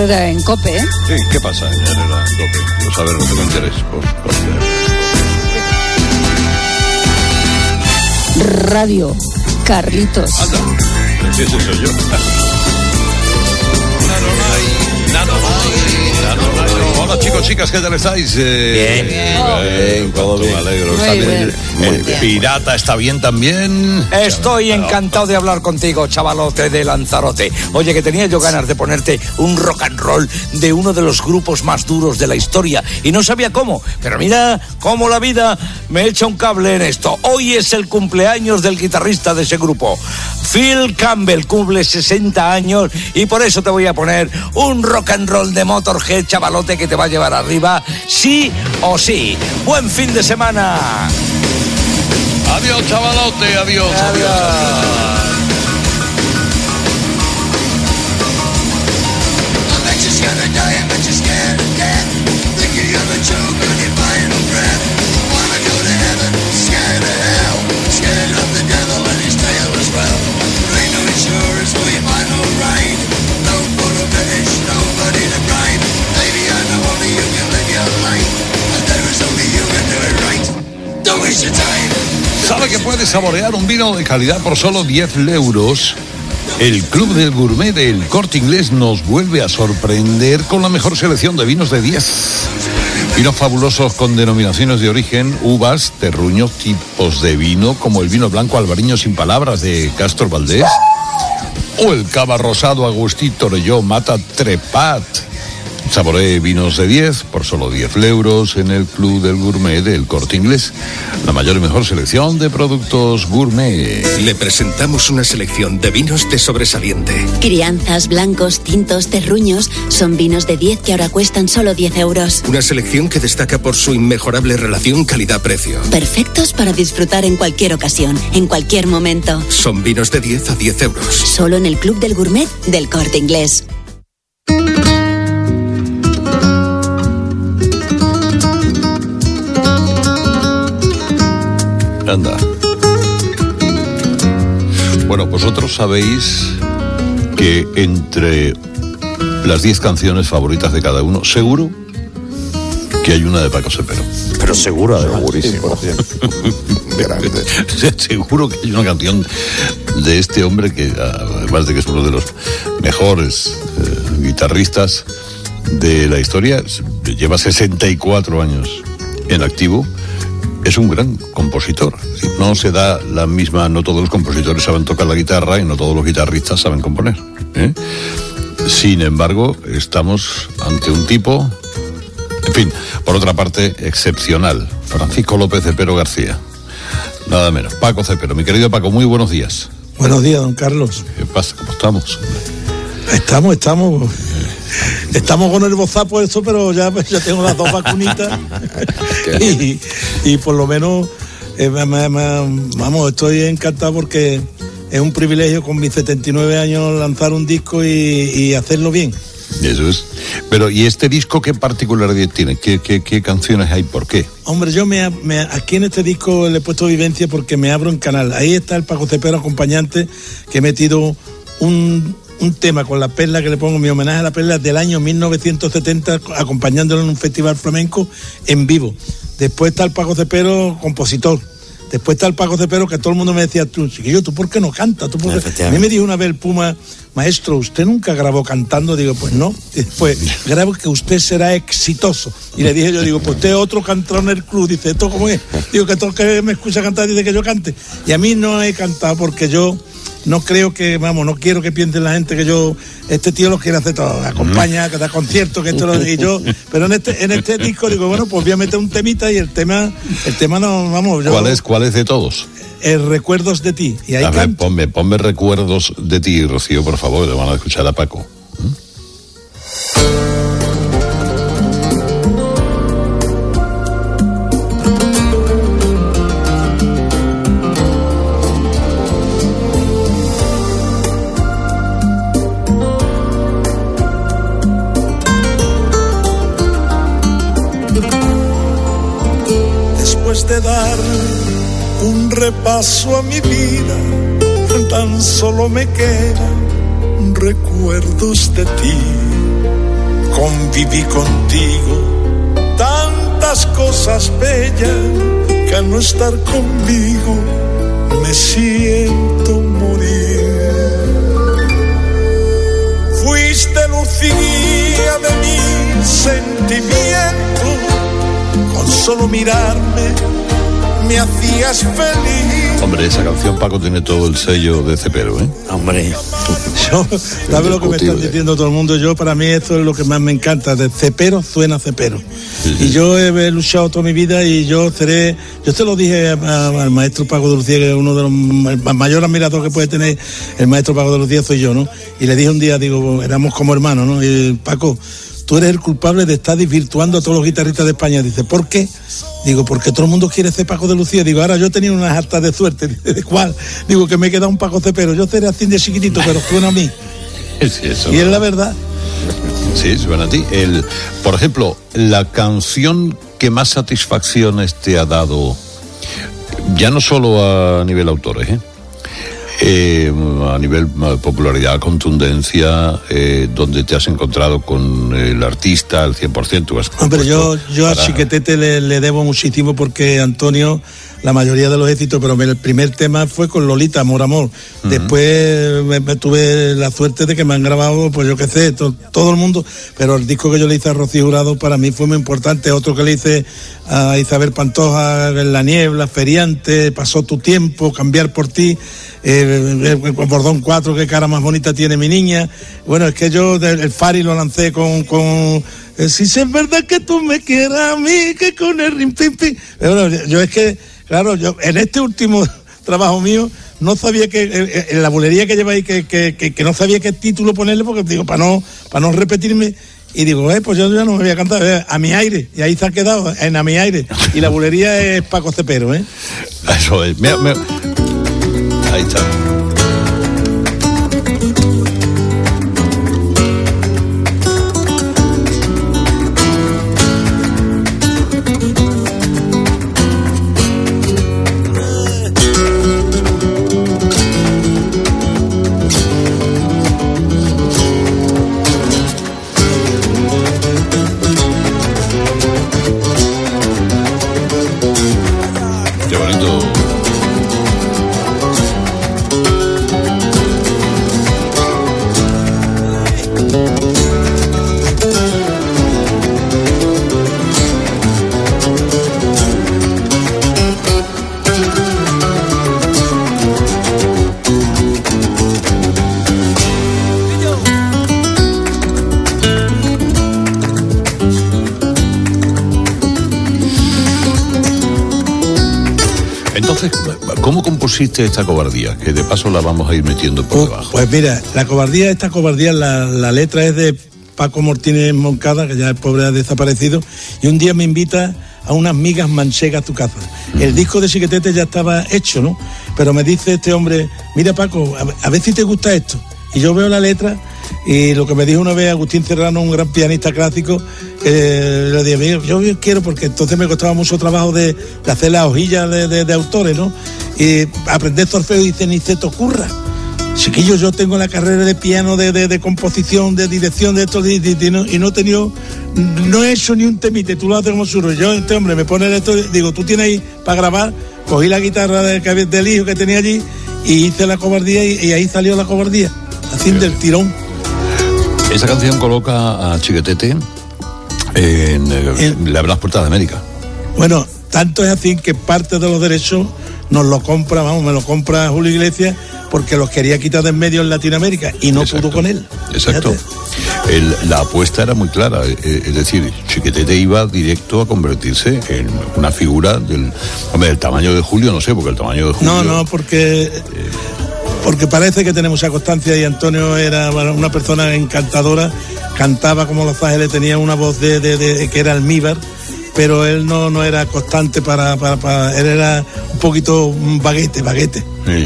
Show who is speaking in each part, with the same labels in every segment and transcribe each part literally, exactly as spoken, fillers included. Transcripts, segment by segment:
Speaker 1: Herrera en COPE, ¿eh?
Speaker 2: Sí, ¿qué pasa en Herrera en COPE? Quiero saber, no tengo interés por, por
Speaker 1: Radio Carlitos.
Speaker 2: Anda, ese soy yo. Hola chicos, chicas, ¿qué tal estáis?
Speaker 3: Eh,
Speaker 2: bien, bien, todo bien. Me alegro.
Speaker 1: Muy
Speaker 2: Está bien.
Speaker 1: bien.
Speaker 2: El,
Speaker 1: Muy
Speaker 2: el
Speaker 1: bien.
Speaker 2: pirata está bien también.
Speaker 3: Estoy encantado de hablar contigo, chavalote de Lanzarote. Oye, que tenía yo ganas de ponerte un rock and roll de uno de los grupos más duros de la historia y no sabía cómo, pero mira cómo la vida me echa un cable en esto. Hoy es el cumpleaños del guitarrista de ese grupo. Phil Campbell cumple sesenta años y por eso te voy a poner un rock and roll de Motorhead, chavalote, que te va a llevar arriba, sí o sí. Buen fin de semana.
Speaker 2: Adiós, chavalote, adiós. Adiós. adiós. ¿Sabe que puede saborear un vino de calidad por solo diez euros? El Club del Gourmet del Corte Inglés nos vuelve a sorprender con la mejor selección de vinos de diez. Vinos fabulosos con denominaciones de origen, uvas, terruños, tipos de vino, como el vino blanco Albariño sin palabras de Castro Valdés, o el cava rosado Agustí Torelló Mata Trepat. Saboree vinos de diez por solo diez euros en el Club del Gourmet del Corte Inglés. La mayor y mejor selección de productos gourmet.
Speaker 4: Le presentamos una selección de vinos de sobresaliente.
Speaker 5: Crianzas, blancos, tintos, terruños. Son vinos de diez que ahora cuestan solo diez euros.
Speaker 4: Una selección que destaca por su inmejorable relación calidad-precio.
Speaker 5: Perfectos para disfrutar en cualquier ocasión, en cualquier momento.
Speaker 4: Son vinos de diez a diez euros.
Speaker 5: Solo en el Club del Gourmet del Corte Inglés.
Speaker 2: Anda. Bueno, vosotros sabéis que entre las diez canciones favoritas de cada uno, seguro que hay una de Paco Cepero.
Speaker 6: Pero seguro, segurísimo.
Speaker 2: Grande. Seguro que hay una canción de este hombre que, además de que es uno de los mejores eh, guitarristas de la historia, lleva sesenta y cuatro años en activo. Es un gran compositor. No se da la misma, no todos los compositores saben tocar la guitarra y no todos los guitarristas saben componer, ¿eh? Sin embargo, estamos ante un tipo, en fin, por otra parte, excepcional. Francisco López Cepero García. Nada menos. Paco Cepero. Mi querido Paco, muy buenos días.
Speaker 7: Buenos días, don Carlos.
Speaker 2: ¿Qué pasa? ¿Cómo estamos?
Speaker 7: Estamos, estamos. Estamos con el bozapo eso, pero ya, ya tengo las dos vacunitas. y, y por lo menos, eh, me, me, me, vamos, estoy encantado porque es un privilegio con mis setenta y nueve años lanzar un disco y, y hacerlo bien.
Speaker 2: Eso es. Pero, ¿y este disco qué particularidad tiene? ¿Qué, qué, qué canciones hay? ¿Por qué?
Speaker 7: Hombre, yo me, me aquí en este disco le he puesto vivencia porque me abro en canal. Ahí está el Paco Cepero acompañante, que he metido un... un tema con la Perla, que le pongo mi homenaje a la Perla del año mil novecientos setenta, acompañándolo en un festival flamenco en vivo. Después está el Paco Cepero, compositor. Después está el Paco Cepero, que todo el mundo me decía, tú, chiquillo, ¿tú por qué no cantas? ¿Tú por qué? A mí me dijo una vez el Puma, maestro, ¿usted nunca grabó cantando? Digo, pues no. Y después, grabo que usted será exitoso. Y le dije yo, digo, pues usted es otro cantón en el club. Dice, ¿esto cómo es? Digo, que todo el que me escucha cantar dice que yo cante. Y a mí no he cantado porque yo... no creo que, vamos, no quiero que piensen la gente que yo, este tío lo quiere hacer todo, acompaña, que da conciertos, que esto lo y yo, pero en este, en este disco digo, bueno, pues voy a meter un temita y el tema, el tema no, vamos, yo,
Speaker 2: ¿Cuál es, cuál es de todos?
Speaker 7: El Recuerdos de ti. Y ahí
Speaker 2: a ver,
Speaker 7: canto.
Speaker 2: ponme, ponme Recuerdos de ti, Rocío, por favor, le van a escuchar a Paco. ¿Mm?
Speaker 8: Después de dar un repaso a mi vida, tan solo me quedan recuerdos de ti. conviví contigo tantas cosas bellas que al no estar conmigo me siento morir. Fuiste luz y guía de mi sentimiento, con solo mirarme me hacías feliz.
Speaker 2: Hombre, esa canción, Paco, tiene todo el sello de Cepero, ¿eh?
Speaker 3: Hombre,
Speaker 7: yo, ¿sabes lo que me está diciendo todo el mundo? Yo, para mí, esto es lo que más me encanta. De Cepero suena Cepero. Sí, sí. Y yo he, he luchado toda mi vida y yo seré, yo te lo dije a, a, al maestro Paco de Lucía, que es uno de los el mayor admirador que puede tener el maestro Paco de Lucía, soy yo, ¿no? Y le dije un día, digo, éramos como hermanos, ¿no? Y Paco, tú eres el culpable de estar desvirtuando a todos los guitarristas de España. Dice, ¿por qué? Digo, porque todo el mundo quiere ser Paco de Lucía. Digo, ahora yo he tenido unas hartas de suerte. ¿De cuál? Digo, que me he quedado un Paco Cepero. Yo seré así de chiquitito, pero suena a mí.
Speaker 2: Sí, eso
Speaker 7: y es la verdad.
Speaker 2: Sí, suena a ti. El, por ejemplo, la canción que más satisfacciones te ha dado, ya no solo a nivel autores, ¿eh? Eh, a nivel popularidad, contundencia, eh, donde te has encontrado con el artista al cien por ciento.
Speaker 7: Hombre, yo, yo para... a Chiquetete le, le debo muchísimo, porque Antonio, la mayoría de los éxitos, pero el primer tema fue con Lolita, Amor, Amor. Uh-huh. Después me, me tuve la suerte de que me han grabado, pues yo qué sé, to, todo el mundo, pero el disco que yo le hice a Rocío Jurado para mí fue muy importante. Otro que le hice a Isabel Pantoja, En la niebla, Feriante, Pasó tu tiempo, Cambiar por ti, eh, el Bordón cuatro, Qué cara más bonita tiene mi niña. Bueno, es que yo el Fari lo lancé con... con eh, si es verdad que tú me quieras a mí, que con el rim pim pim. Bueno, yo es que, claro, yo en este último trabajo mío no sabía que, en la bulería que lleva ahí, que, que, que, que no sabía qué título ponerle, porque digo, para no, para no repetirme, y digo, eh, pues yo ya no me voy a cantar, eh, A mi aire, y ahí se ha quedado, en A mi aire, y la bulería es Paco Cepero, ¿eh?
Speaker 2: Eso es, mira, mira. Ahí está. ¿Cómo compusiste esta cobardía? Que de paso la vamos a ir metiendo por
Speaker 7: pues,
Speaker 2: debajo.
Speaker 7: Pues mira, la cobardía, esta cobardía, la, la letra es de Paco Martínez Moncada, que ya el pobre ha desaparecido, y un día me invita a unas migas manchegas a tu casa. Mm. El disco de Chiquetete ya estaba hecho, ¿no? Pero me dice este hombre, mira Paco, a, a ver si te gusta esto. Y yo veo la letra, y lo que me dijo una vez Agustín Serrano, un gran pianista clásico, eh, le dije, mira, yo quiero, porque entonces me costaba mucho trabajo de, de hacer las hojillas de, de, de autores, ¿no? Y aprender solfeo, y dice, ni se te ocurra. Chiquillo, yo tengo la carrera de piano, de, de, de composición, de dirección, de esto, de, de, de, no, y no he tenido, no he hecho ni un temite, tú lo haces como surro. Yo, este hombre, me pone esto, digo, tú tienes ahí para grabar, cogí la guitarra del, del hijo que tenía allí, y hice la cobardía, y, y ahí salió la cobardía, así del tirón.
Speaker 2: Esa canción coloca a Chiquetete en, en Le abre las puertas de América.
Speaker 7: Bueno, tanto es así que parte de los derechos nos lo compra, vamos, me lo compra Julio Iglesias, porque los quería quitar de en medio en Latinoamérica y no Exacto. pudo con él.
Speaker 2: Exacto. El, la apuesta era muy clara, es decir, Chiquetete iba directo a convertirse en una figura del, hombre, del tamaño de Julio, no sé, porque el tamaño de Julio...
Speaker 7: No, no, porque... Eh, porque parece que tenemos esa constancia, y Antonio era una persona encantadora, cantaba como Los Ángeles, tenía una voz de, de, de que era almíbar, pero él no, no era constante para, para, para... Él era un poquito baguete, baguete.
Speaker 2: Sí.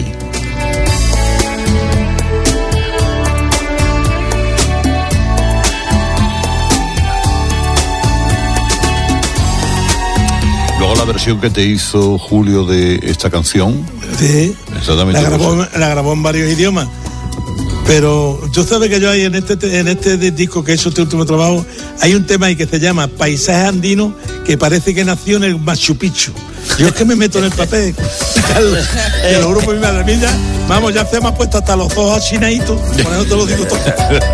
Speaker 2: Luego la versión que te hizo Julio de esta canción...
Speaker 7: Sí, la grabó, la grabó en varios idiomas. Pero tú sabes que yo ahí en este en este disco que he hecho, este último trabajo, Hay un tema ahí que se llama Paisaje Andino, que parece que nació en el Machu Picchu. Yo es que me meto en el papel, te lo juro por mi madre mía, vamos, ya se me ha puesto hasta los ojos achinaditos, por eso te lo digo todo.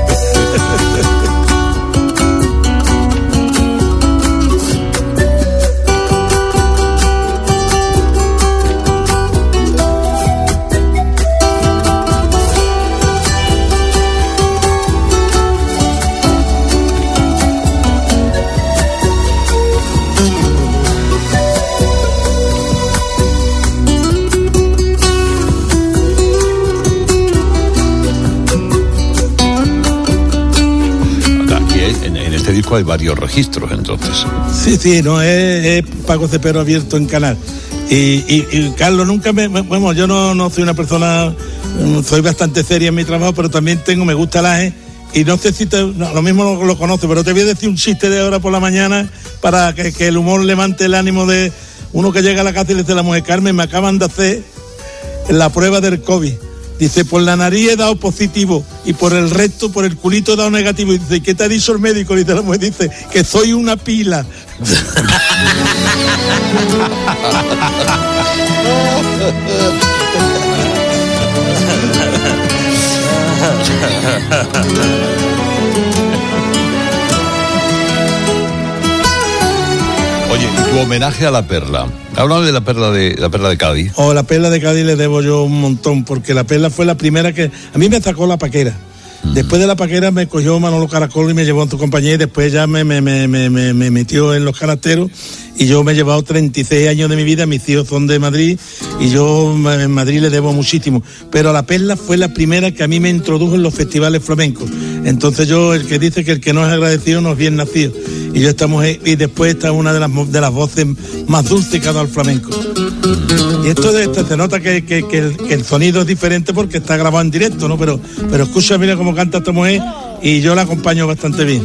Speaker 2: Disco hay varios registros, entonces.
Speaker 7: Sí, sí, no, es, es Paco Cepero abierto en canal. Y, y, y Carlos, nunca me, bueno, yo no, no soy una persona, soy bastante seria en mi trabajo, pero también tengo, me gusta el aje, y no sé si te, no, lo mismo lo, lo conoces, pero te voy a decir un chiste de ahora por la mañana para que, que el humor levante el ánimo de uno que llega a la casa y le dice a la mujer: Carmen, me acaban de hacer la prueba del COVID. Dice, por la nariz he dado positivo y por el resto, por el culito he dado negativo. Y dice, ¿qué te ha dicho el médico? Y dice la mujer, dice, que soy una pila.
Speaker 2: Oye, tu homenaje a la Perla. Háblame de la Perla de la Perla de Cádiz.
Speaker 7: Oh, la Perla de Cádiz le debo yo un montón, porque la Perla fue la primera que... A mí me sacó la Paquera. Mm. Después de la Paquera me cogió Manolo Caracol y me llevó en tu compañía, y después ya me, me, me, me, me metió en los canasteros, y yo me he llevado treinta y seis años de mi vida, mis hijos son de Madrid, y yo en Madrid le debo muchísimo. Pero la Perla fue la primera que a mí me introdujo en los festivales flamencos. Entonces yo, el que dice que el que no es agradecido no es bien nacido. Y yo estamos ahí, y después está una de las de las voces más dulces que ha dado el flamenco. Y esto de esto se nota que, que, que, el, que el sonido es diferente porque está grabado en directo, ¿no? Pero, pero escucha, mira cómo canta esta mujer, y yo la acompaño bastante bien.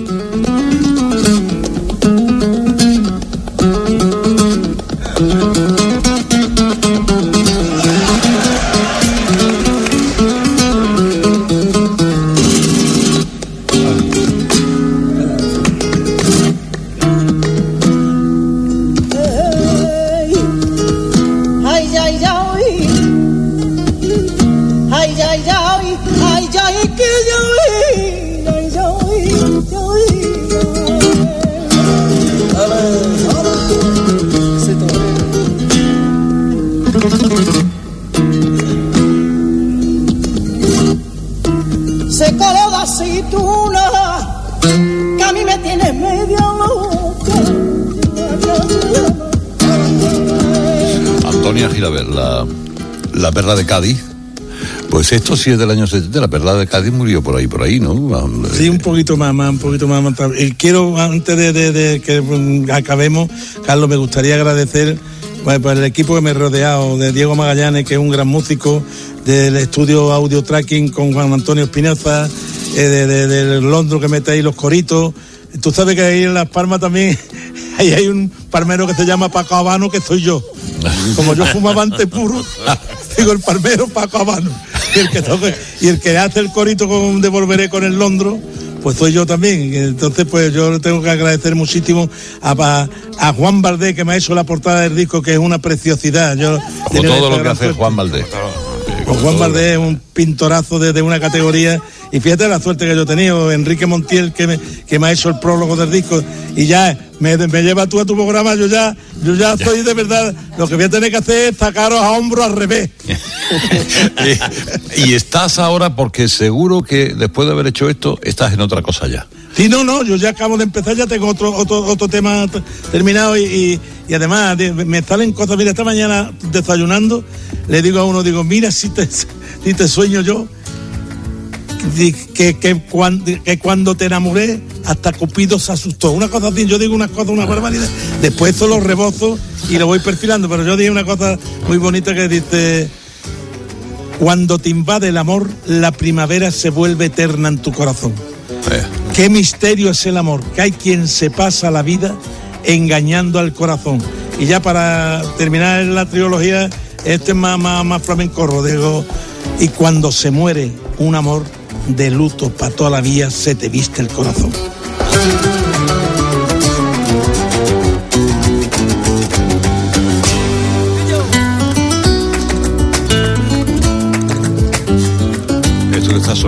Speaker 9: Se coló la aceituna que a mí me tiene medio loca.
Speaker 2: Antonia Gilabert, la, la Perla de Cádiz. Pues esto sí es del año setenta, la Perla de Cádiz murió por ahí, por ahí, ¿no?
Speaker 7: Sí, un poquito más, más un poquito más. más y quiero, antes de, de, de que acabemos, Carlos, me gustaría agradecer pues, por el equipo que me he rodeado, de Diego Magallanes, que es un gran músico, del estudio Audio Tracking con Juan Antonio Espinoza, eh, de, de, del Londro que mete ahí los coritos. Tú sabes que ahí en Las Palmas también ahí hay un palmero que se llama Paco Habano, que soy yo. Como yo fumaba ante puro, digo el palmero Paco Habano. Y el que toque, y el que hace el corito con Devolveré con el Londro, pues soy yo también. Entonces, pues yo le tengo que agradecer muchísimo a, a, a Juan Valdés, que me ha hecho la portada del disco, que es una preciosidad. Yo
Speaker 2: Como todo lo que hace Juan Valdés.
Speaker 7: Pues Juan Valdés es un pintorazo de, de una categoría, y fíjate la suerte que yo he tenido, Enrique Montiel, que me, que me ha hecho el prólogo del disco, y ya me, me lleva tú a tu programa, yo ya yo ya soy de verdad, lo que voy a tener que hacer es sacaros a hombro al revés.
Speaker 2: y, y estás ahora, porque seguro que después de haber hecho esto, estás en otra cosa ya.
Speaker 7: Sí, no, no, yo ya acabo de empezar, ya tengo otro otro otro tema t- terminado y, y, y además de, me salen cosas. Mira, esta mañana desayunando, le digo a uno, digo, mira si te, si te sueño yo, que, que, que, cuando, que cuando te enamoré, hasta Cupido se asustó. Una cosa así, yo digo unas cosas, una barbaridad. Después eso lo rebozo y lo voy perfilando, pero yo dije una cosa muy bonita que dice: cuando te invade el amor, la primavera se vuelve eterna en tu corazón. Eh. Qué misterio es el amor, que hay quien se pasa la vida engañando al corazón. Y ya para terminar la trilogía, este es más, más, más flamencorro, digo, y cuando se muere un amor, de luto para toda la vida se te viste el corazón.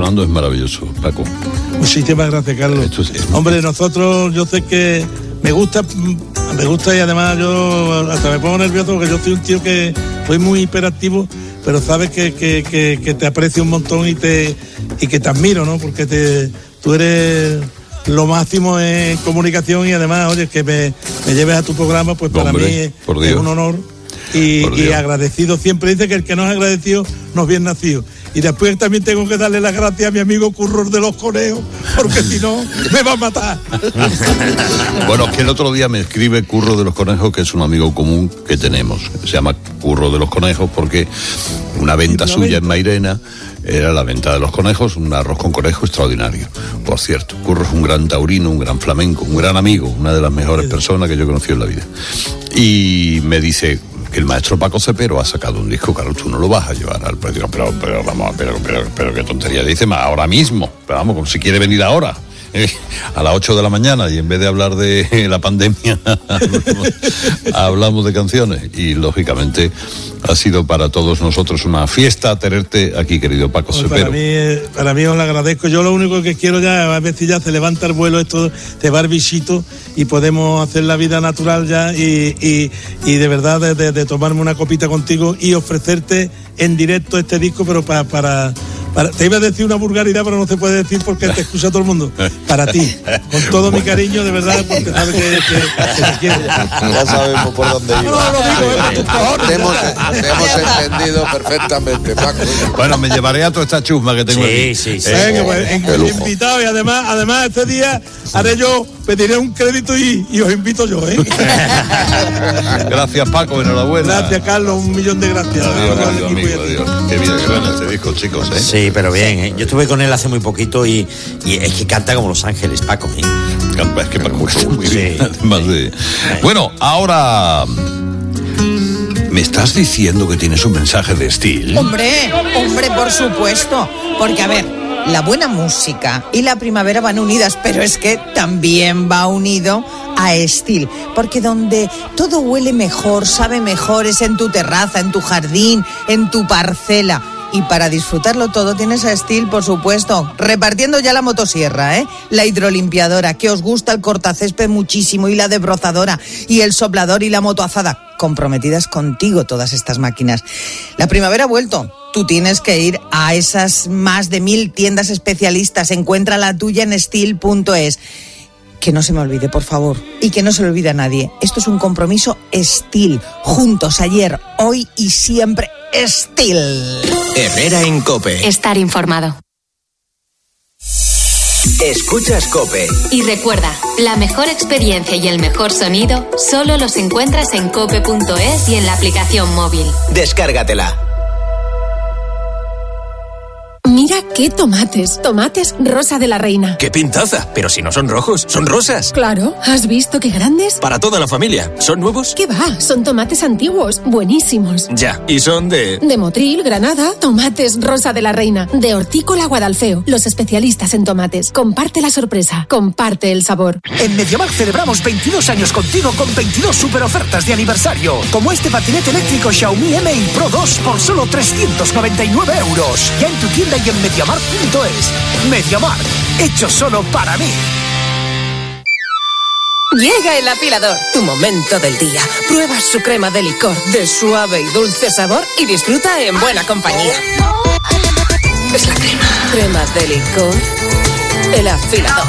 Speaker 2: llamando es maravilloso, Paco.
Speaker 7: Muchísimas gracias, Carlos.
Speaker 2: Esto es- es-
Speaker 7: Hombre, nosotros, yo sé que me gusta, me gusta y además yo hasta me pongo nervioso porque yo soy un tío que soy muy hiperactivo, pero sabes que, que, que, que te aprecio un montón y te y que te admiro, ¿no? Porque te, tú eres lo máximo en comunicación y además, oye, que me, me lleves a tu programa, pues para
Speaker 2: Hombre,
Speaker 7: mí es,
Speaker 2: por
Speaker 7: es
Speaker 2: Dios.
Speaker 7: un honor y,
Speaker 2: Por
Speaker 7: y
Speaker 2: Dios.
Speaker 7: agradecido. Siempre dice que el que no es agradecido no es bien nacido. Y después también tengo que darle las gracias a mi amigo Curro de los Conejos, porque si no, me va a matar.
Speaker 2: Bueno, es que el otro día me escribe Curro de los Conejos, que es un amigo común que tenemos. Se llama Curro de los Conejos porque una venta
Speaker 7: Una
Speaker 2: suya
Speaker 7: venta.
Speaker 2: en Mairena era la venta de los conejos, un arroz con conejo extraordinario. Por cierto, Curro es un gran taurino, un gran flamenco, un gran amigo, una de las mejores personas que yo he conocido en la vida. Y me dice que el maestro Paco Cepero ha sacado un disco, claro, tú no lo vas a llevar al precio. Pero, pero, vamos, pero, pero, pero qué tontería. Dice, "Ma, ahora mismo, pero vamos, como si quiere venir ahora. Eh, a las ocho de la mañana y en vez de hablar de la pandemia hablamos, hablamos de canciones y lógicamente ha sido para todos nosotros una fiesta tenerte aquí, querido Paco
Speaker 7: Pues
Speaker 2: Cepero.
Speaker 7: para mí, eh, para mí os lo agradezco. Yo lo único que quiero ya, a ver si ya se levanta el vuelo, esto te va el bichito y podemos hacer la vida natural ya y, y, y de verdad de, de, de tomarme una copita contigo y ofrecerte en directo este disco, pero para, para, para... Te iba a decir una vulgaridad, pero no se puede decir porque te escucha todo el mundo. Para ti, con todo mi cariño, de verdad, porque sabes que, que, que te quiero.
Speaker 6: Ya sabemos por dónde
Speaker 7: No,
Speaker 6: iba.
Speaker 7: no, lo digo, eh, por tus cojones.
Speaker 6: Te hemos, te hemos entendido perfectamente, Paco.
Speaker 2: Bueno, me llevaré a toda esta chusma que tengo
Speaker 3: Sí,
Speaker 2: aquí.
Speaker 3: sí, sí.
Speaker 2: Eh,
Speaker 7: Venga, pues, en-
Speaker 6: Qué lujo.
Speaker 7: invitado y además, además este día haré yo, pediré un crédito y, y os invito yo, ¿eh?
Speaker 2: Gracias, Paco, enhorabuena.
Speaker 7: Gracias, Carlos, un millón de gracias.
Speaker 2: Adiós,
Speaker 7: Al
Speaker 2: querido
Speaker 7: equipo y a
Speaker 2: amigo,
Speaker 7: ti.
Speaker 2: adiós. Qué bien que suena este disco, chicos, ¿eh?
Speaker 3: Sí, pero bien, ¿eh? Yo estuve con él hace muy poquito y, y es que canta como Los Ángeles, Paco. ¿eh?
Speaker 2: Es que Paco canta muy
Speaker 3: Sí.
Speaker 2: bien, además de... Bueno, ahora... ¿Me estás diciendo que tienes un mensaje de Steel?
Speaker 10: Hombre, hombre, por supuesto. Porque, a ver, la buena música y la primavera van unidas, pero es que también va unido a Steel. Porque donde todo huele mejor, sabe mejor, es en tu terraza, en tu jardín, en tu parcela. Y para disfrutarlo todo tienes a Steel, por supuesto, repartiendo ya la motosierra, ¿eh? La hidrolimpiadora, que os gusta el cortacésped muchísimo, y la desbrozadora, y el soplador y la motoazada. Comprometidas contigo todas estas máquinas. La primavera ha vuelto. Tú tienes que ir a esas más de mil tiendas especialistas. Encuentra la tuya en steel punto es. Que no se me olvide, por favor. Y que no se le olvide a nadie. Esto es un compromiso Steel. Juntos, ayer, hoy y siempre. Steel.
Speaker 4: Herrera en COPE.
Speaker 11: Estar informado.
Speaker 4: Escuchas COPE.
Speaker 11: Y recuerda, la mejor experiencia y el mejor sonido solo los encuentras en cope punto es y en la aplicación móvil.
Speaker 4: Descárgatela.
Speaker 12: Mira qué tomates, tomates Rosa de la Reina.
Speaker 4: ¡Qué pintaza! Pero si no son rojos, son rosas.
Speaker 12: Claro, ¿has visto qué grandes?
Speaker 4: Para toda la familia. ¿Son nuevos?
Speaker 12: ¿Qué va? Son tomates antiguos, buenísimos.
Speaker 4: Ya. ¿Y son de...?
Speaker 12: De Motril, Granada, tomates Rosa de la Reina. De Hortícola Guadalfeo, los especialistas en tomates. Comparte la sorpresa, comparte el sabor.
Speaker 13: En MediaMarkt celebramos veintidós años contigo con veintidós super ofertas de aniversario. Como este patinete eléctrico Xiaomi M I Pro dos por solo trescientos noventa y nueve euros. Ya en tu tienda y en MediaMarkt punto es. MediaMarkt, hecho solo para mí.
Speaker 12: Llega el afilador, tu momento del día. Prueba su crema de licor de suave y dulce sabor y disfruta en buena compañía. Es la crema. Crema de licor. El afilador.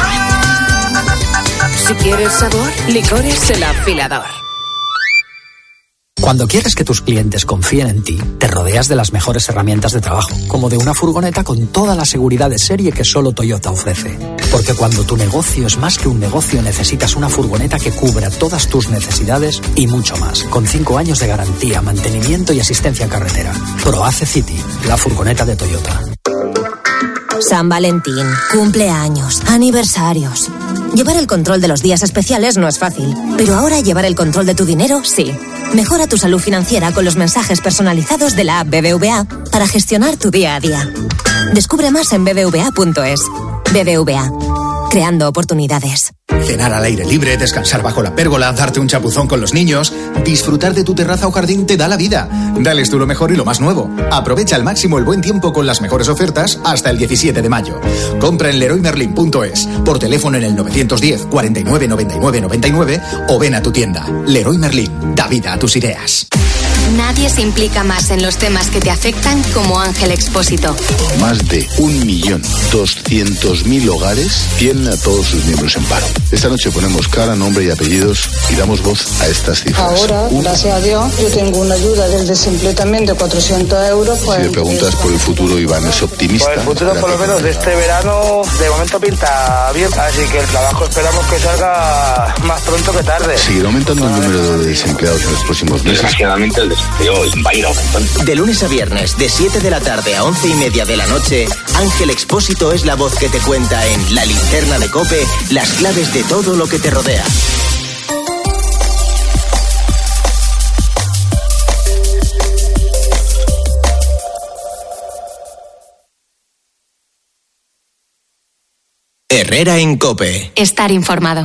Speaker 12: Si quieres sabor, licores el afilador.
Speaker 14: Cuando quieres que tus clientes confíen en ti, te rodeas de las mejores herramientas de trabajo, como de una furgoneta con toda la seguridad de serie que solo Toyota ofrece. Porque cuando tu negocio es más que un negocio, necesitas una furgoneta que cubra todas tus necesidades y mucho más, con cinco años de garantía, mantenimiento y asistencia en carretera. ProAce City, la furgoneta de Toyota.
Speaker 15: San Valentín, cumpleaños, aniversarios. Llevar el control de los días especiales no es fácil, pero ahora llevar el control de tu dinero, sí. Mejora tu salud financiera con los mensajes personalizados de la app B B V A para gestionar tu día a día. Descubre más en b b v a punto es. B B V A. creando oportunidades.
Speaker 16: Cenar al aire libre, descansar bajo la pérgola, darte un chapuzón con los niños. Disfrutar de tu terraza o jardín te da la vida. Dales tú lo mejor y lo más nuevo. Aprovecha al máximo el buen tiempo con las mejores ofertas hasta el diecisiete de mayo. Compra en leroy merlin punto es, por teléfono en el novecientos diez, cuarenta y nueve, noventa y nueve, noventa y nueve o ven a tu tienda. Leroy Merlin, da vida a tus ideas.
Speaker 11: Nadie se implica más en los temas que te afectan como Ángel Expósito.
Speaker 17: Más de un millón doscientos mil hogares tienen a todos sus miembros en paro. Esta noche ponemos cara, nombre y apellidos y damos voz a estas cifras.
Speaker 18: Ahora, un... gracias a Dios, yo tengo una ayuda del desempleo también de cuatrocientos euros. Pues,
Speaker 17: si le preguntas por el futuro, Iván es optimista.
Speaker 19: Por el futuro, por lo menos, de este verano, de momento pinta bien. Así que el trabajo esperamos que salga más pronto que tarde.
Speaker 17: Seguirá aumentando el número de desempleados en los próximos meses.
Speaker 20: Desgraciadamente, el desempleo va a ir aumentando.
Speaker 21: De lunes a viernes, de siete de la tarde a once y media de la noche, Ángel Expósito es la voz que te cuenta en La Linterna de COPE las claves de todo lo que te rodea.
Speaker 22: Herrera en COPE.
Speaker 11: Estar informado.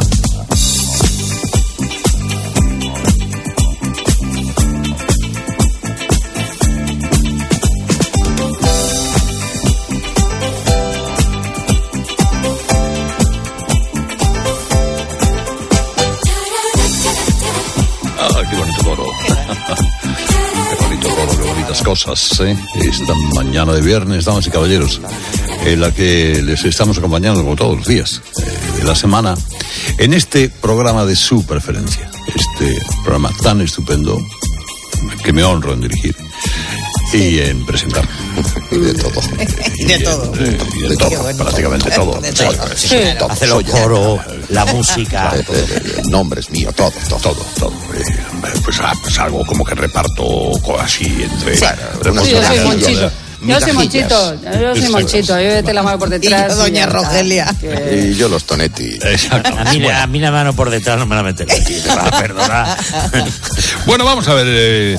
Speaker 2: Cosas, ¿eh? Esta mañana de viernes, damas y caballeros, en la que les estamos acompañando como todos los días eh, de la semana en este programa de su preferencia, este programa tan estupendo que me honro en dirigir y en presentar.
Speaker 6: Y de todo.
Speaker 10: Y de todo.
Speaker 2: Y de, y de, de todo, bueno, prácticamente todo.
Speaker 10: De todo.
Speaker 2: Sí,
Speaker 3: sí. Todo. Hace los coros, la música.
Speaker 6: El nombre es mío, todo, todo.
Speaker 2: Todo, todo. Eh, pues, pues algo como que reparto así entre...
Speaker 10: Sí.
Speaker 2: Bueno,
Speaker 23: sí, yo soy Monchito. Yo soy Monchito, yo soy Monchito, yo vete la mano por detrás.
Speaker 10: Y yo, doña Rogelia.
Speaker 6: Que... Y yo los Tonetti.
Speaker 3: A mí, a mí la mano por detrás no me la meten aquí, me va a perdonar.
Speaker 2: Bueno, vamos a ver, eh,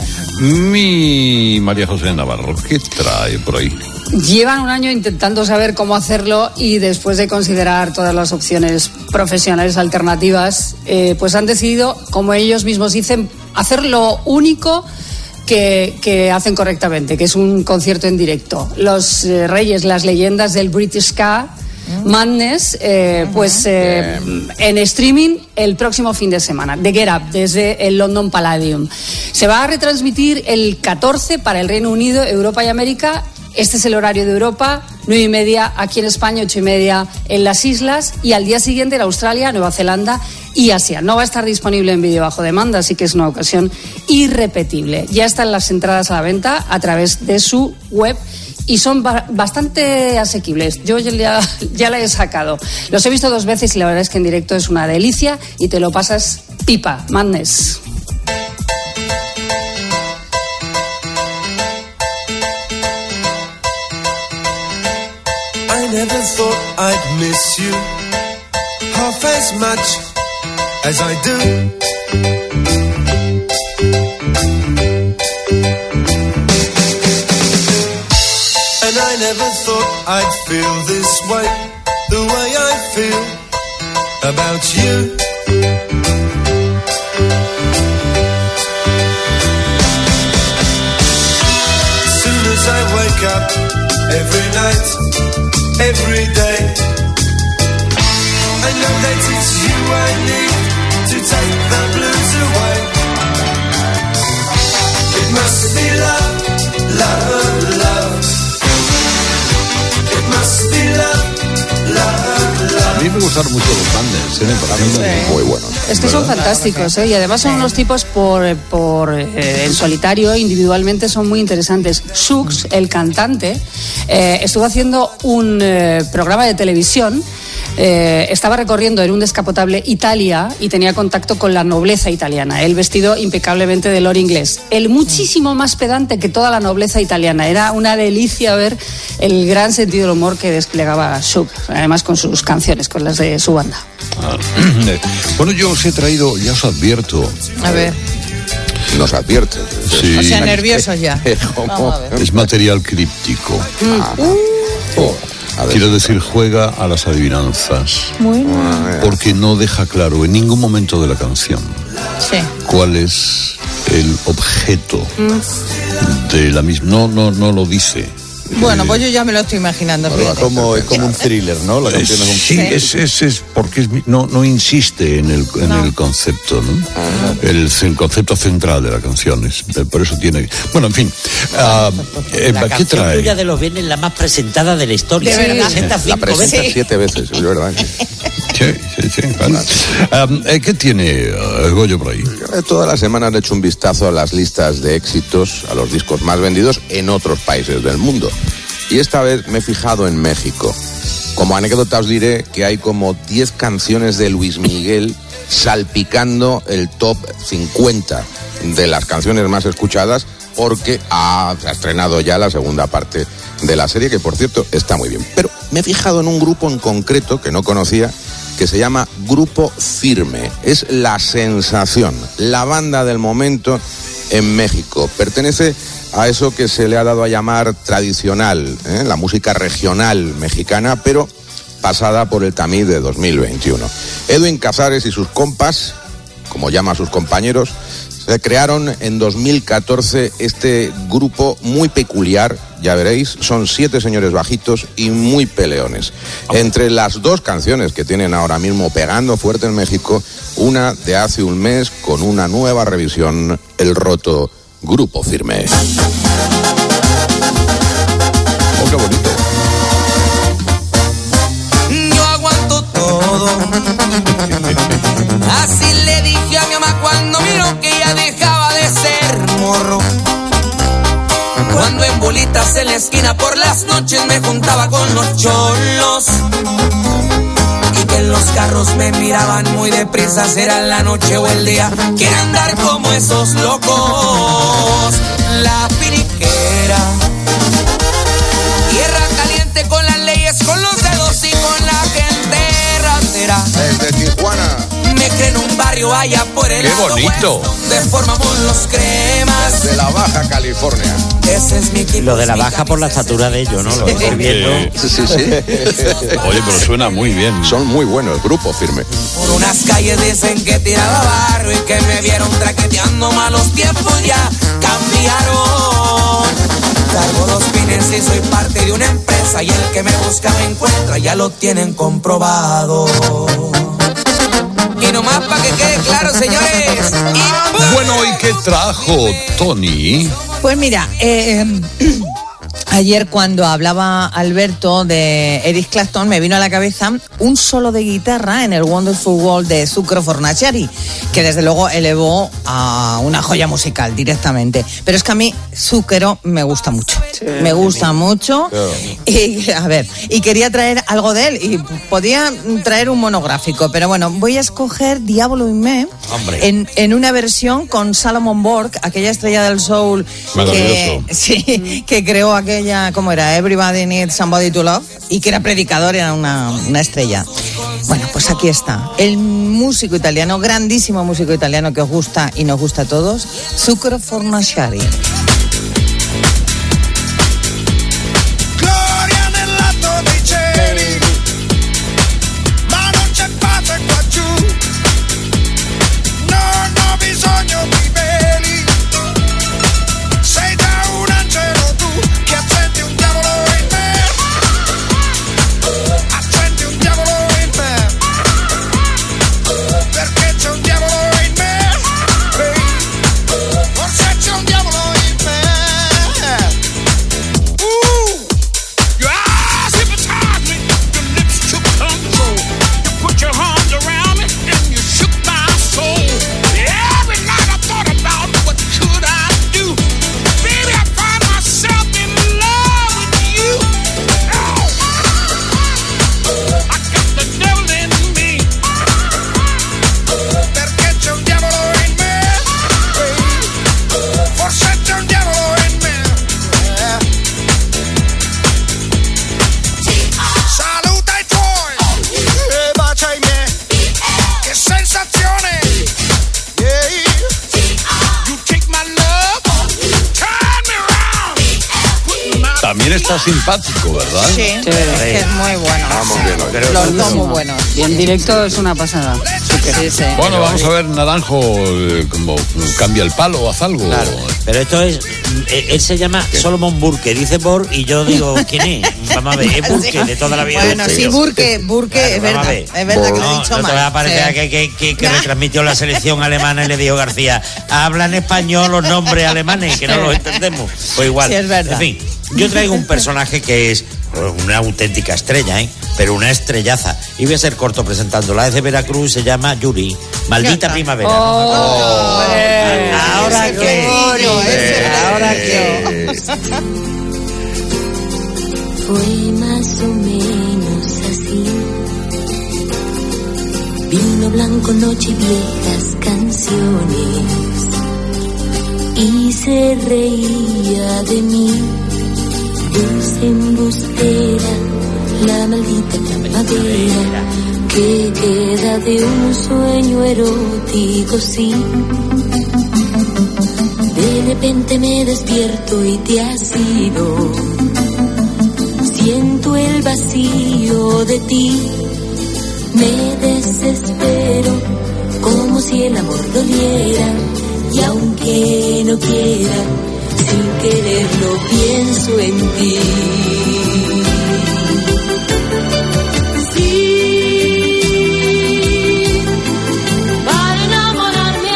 Speaker 2: mi María José Navarro, ¿qué trae por ahí?
Speaker 23: Llevan un año intentando saber cómo hacerlo y después de considerar todas las opciones profesionales alternativas, eh, pues han decidido, como ellos mismos dicen, hacer lo único Que, que hacen correctamente, que es un concierto en directo. Los eh, reyes, las leyendas del British Ska Madness, eh, uh-huh. pues eh, en streaming el próximo fin de semana, The Get Up, desde el London Palladium. Se va a retransmitir el catorce para el Reino Unido, Europa y América. Este es el horario de Europa, nueve y media aquí en España, ocho y media en las islas, y al día siguiente en Australia, Nueva Zelanda y Asia. No va a estar disponible en vídeo bajo demanda, así que es una ocasión irrepetible. Ya están las entradas a la venta a través de su web y son ba- bastante asequibles. Yo ya, ya la he sacado. Los he visto dos veces y la verdad es que en directo es una delicia y te lo pasas pipa. Madness.
Speaker 8: I never thought I'd miss you half as much as I do. And I never thought I'd feel this way, the way I feel about you. As soon as I wake up every night, every day, I know that it's you I need to take the blues away. It must be love, love, love. It must be love, love, love.
Speaker 2: A mí me gustaron mucho los Madness, ¿eh? Me parecen
Speaker 23: Sí.
Speaker 2: muy buenos.
Speaker 23: Es que son fantásticos, ¿eh? Y además son unos tipos por, por eh, en solitario, individualmente son muy interesantes. Sux, el cantante, eh, estuvo haciendo un eh, programa de televisión. Eh, estaba recorriendo en un descapotable Italia y tenía contacto con la nobleza italiana, él vestido impecablemente de lord inglés, él muchísimo más pedante que toda la nobleza italiana. Era una delicia ver el gran sentido del humor que desplegaba Suk, además con sus canciones, con las de su banda.
Speaker 2: Ah, bueno, yo os he traído, ya os advierto.
Speaker 10: A ver.
Speaker 6: Nos advierte.
Speaker 2: Sí.
Speaker 10: O sea, nerviosos ya. Vamos a ver.
Speaker 2: Es material críptico.
Speaker 10: Mm.
Speaker 2: Oh. Quiero decir, juega a las adivinanzas.
Speaker 10: Bueno.
Speaker 2: Porque no deja claro en ningún momento de la canción
Speaker 10: Sí.
Speaker 2: cuál es el objeto
Speaker 10: Mm.
Speaker 2: de la misma. No, no, no lo dice.
Speaker 10: Bueno, pues yo ya me lo estoy imaginando. fíjate.
Speaker 1: Como, es como un thriller, ¿no? La canción es un
Speaker 2: Sí, es, es, es porque es, no, no insiste en el, en
Speaker 10: No.
Speaker 2: el concepto, ¿no? El, el concepto central de la canción. Es, por eso tiene. Bueno, en fin. ah, eh,
Speaker 5: La
Speaker 2: ¿Qué
Speaker 5: canción
Speaker 2: trae?
Speaker 5: tuya de los viernes es la más presentada de la historia.
Speaker 10: De verdad.
Speaker 5: presenta
Speaker 6: La
Speaker 5: cinco
Speaker 6: presenta
Speaker 5: veces.
Speaker 6: siete veces, es verdad.
Speaker 2: Sí, sí, sí. Bueno. Ah, eh, ¿Qué tiene uh, Goyo por ahí?
Speaker 6: Todas las semanas he hecho un vistazo a las listas de éxitos, a los discos más vendidos en otros países del mundo. Y esta vez me he fijado en México. Como anécdota os diré que hay como diez canciones de Luis Miguel salpicando el top cincuenta de las canciones más escuchadas, porque ha, se ha estrenado ya la segunda parte de la serie, que por cierto está muy bien. Pero me he fijado en un grupo en concreto que no conocía, que se llama Grupo Firme. Es la sensación, la banda del momento en México. Pertenece a eso que se le ha dado a llamar tradicional, ¿eh? la música regional mexicana, pero pasada por el tamiz de dos mil veintiuno. Edwin Cazares y sus compas, como llama a sus compañeros, se crearon en dos mil catorce este grupo muy peculiar, ya veréis, son siete señores bajitos y muy peleones. Entre las dos canciones que tienen ahora mismo pegando fuerte en México, una de hace un mes con una nueva revisión, El Roto, Grupo Firme.
Speaker 2: Oh, qué bonito.
Speaker 22: Yo aguanto todo. Así le dije a mi mamá cuando miró que ya dejaba de ser morro. Cuando en bolitas en la esquina por las noches me juntaba con los cholos. Y que en los carros me miraban muy deprisa, será la noche o el día. Quiero andar como esos locos. La piriquera. Tierra caliente con las leyes, con los dedos y con la gente ratera.
Speaker 6: Desde Tijuana.
Speaker 22: Me creo en un barrio allá por el
Speaker 2: ¡Qué
Speaker 22: lado
Speaker 2: bonito!
Speaker 22: oeste, donde formamos los cremas.
Speaker 6: De la Baja California.
Speaker 22: Ese es mi equipo.
Speaker 5: Lo de la baja por la estatura de ellos, ¿no? Lo estoy viendo.
Speaker 6: Sí, sí, sí.
Speaker 2: Oye, pero suena muy bien.
Speaker 6: Son muy buenos, Grupo Firme.
Speaker 22: Por unas calles dicen que tiraba barro y que me vieron traqueteando, malos tiempos ya cambiaron. Cargo dos pines y soy parte de una empresa y el que me busca me encuentra, ya lo tienen comprobado. Y nomás para que quede claro, señores. Y
Speaker 2: Bueno, ¿y qué trajo Tony?
Speaker 10: Pues mira, eh, ayer cuando hablaba Alberto de Eric Clapton me vino a la cabeza un solo de guitarra en el Wonderful World de Zucchero Fornaciari, que desde luego elevó a una joya musical directamente. Pero es que a mí Zucchero me gusta mucho, sí, me gusta mucho. Y a ver, y quería traer algo de él y podía traer un monográfico, pero bueno, voy a escoger Diablo in Me en, en una versión con Salomon Borg, aquella estrella del soul que, sí, que creó aquella, ¿cómo era? Everybody Needs Somebody to Love, y que era predicador, era una, una estrella. Bueno, pues aquí está, el músico italiano, grandísimo músico italiano que os gusta y nos gusta a todos, Zucchero Fornaciari.
Speaker 22: Perché c'è un diavolo in me, forse c'è un diavolo in me.
Speaker 2: también está simpático, ¿verdad?
Speaker 10: Sí, es que es muy bueno.
Speaker 6: Vamos bien hoy.
Speaker 10: Pero los dos muy buenos.
Speaker 23: Y en directo es una pasada.
Speaker 10: Sí, sí.
Speaker 2: Bueno, vamos a ver, Naranjo, eh, como cambia el palo o haz algo.
Speaker 5: Claro, pero esto es, él, él se llama Solomon Burke, dice Borg y yo digo, ¿quién es? Vamos a ver, es Burke de toda la vida.
Speaker 10: Bueno, sí, Burke, Burke, es verdad, es verdad que lo he dicho
Speaker 5: no,
Speaker 10: mal.
Speaker 5: No te va a parecer que, que, que, que retransmitió la selección alemana y le dijo García, hablan español los nombres alemanes, que no los entendemos. Pues igual,
Speaker 10: sí, es verdad.
Speaker 5: En fin, yo traigo un personaje que es una auténtica estrella, ¿eh? Pero una estrellaza. Y voy a ser corto presentándola. Es de Veracruz, se llama Yuri. Maldita primavera.
Speaker 23: Oh,
Speaker 5: oh,
Speaker 23: eh,
Speaker 5: ahora que.
Speaker 10: Ahora que.
Speaker 4: Fue más o menos así. Vino blanco, noche y viejas canciones. Y se reía de mí. Dulce embustera, la maldita primavera que queda de un sueño erótico, sí. De repente me despierto y te has ido. Siento el vacío de ti. Me desespero como si el amor doliera. Y aunque no quiera, sin quererlo pienso en ti. Sí, para enamorarme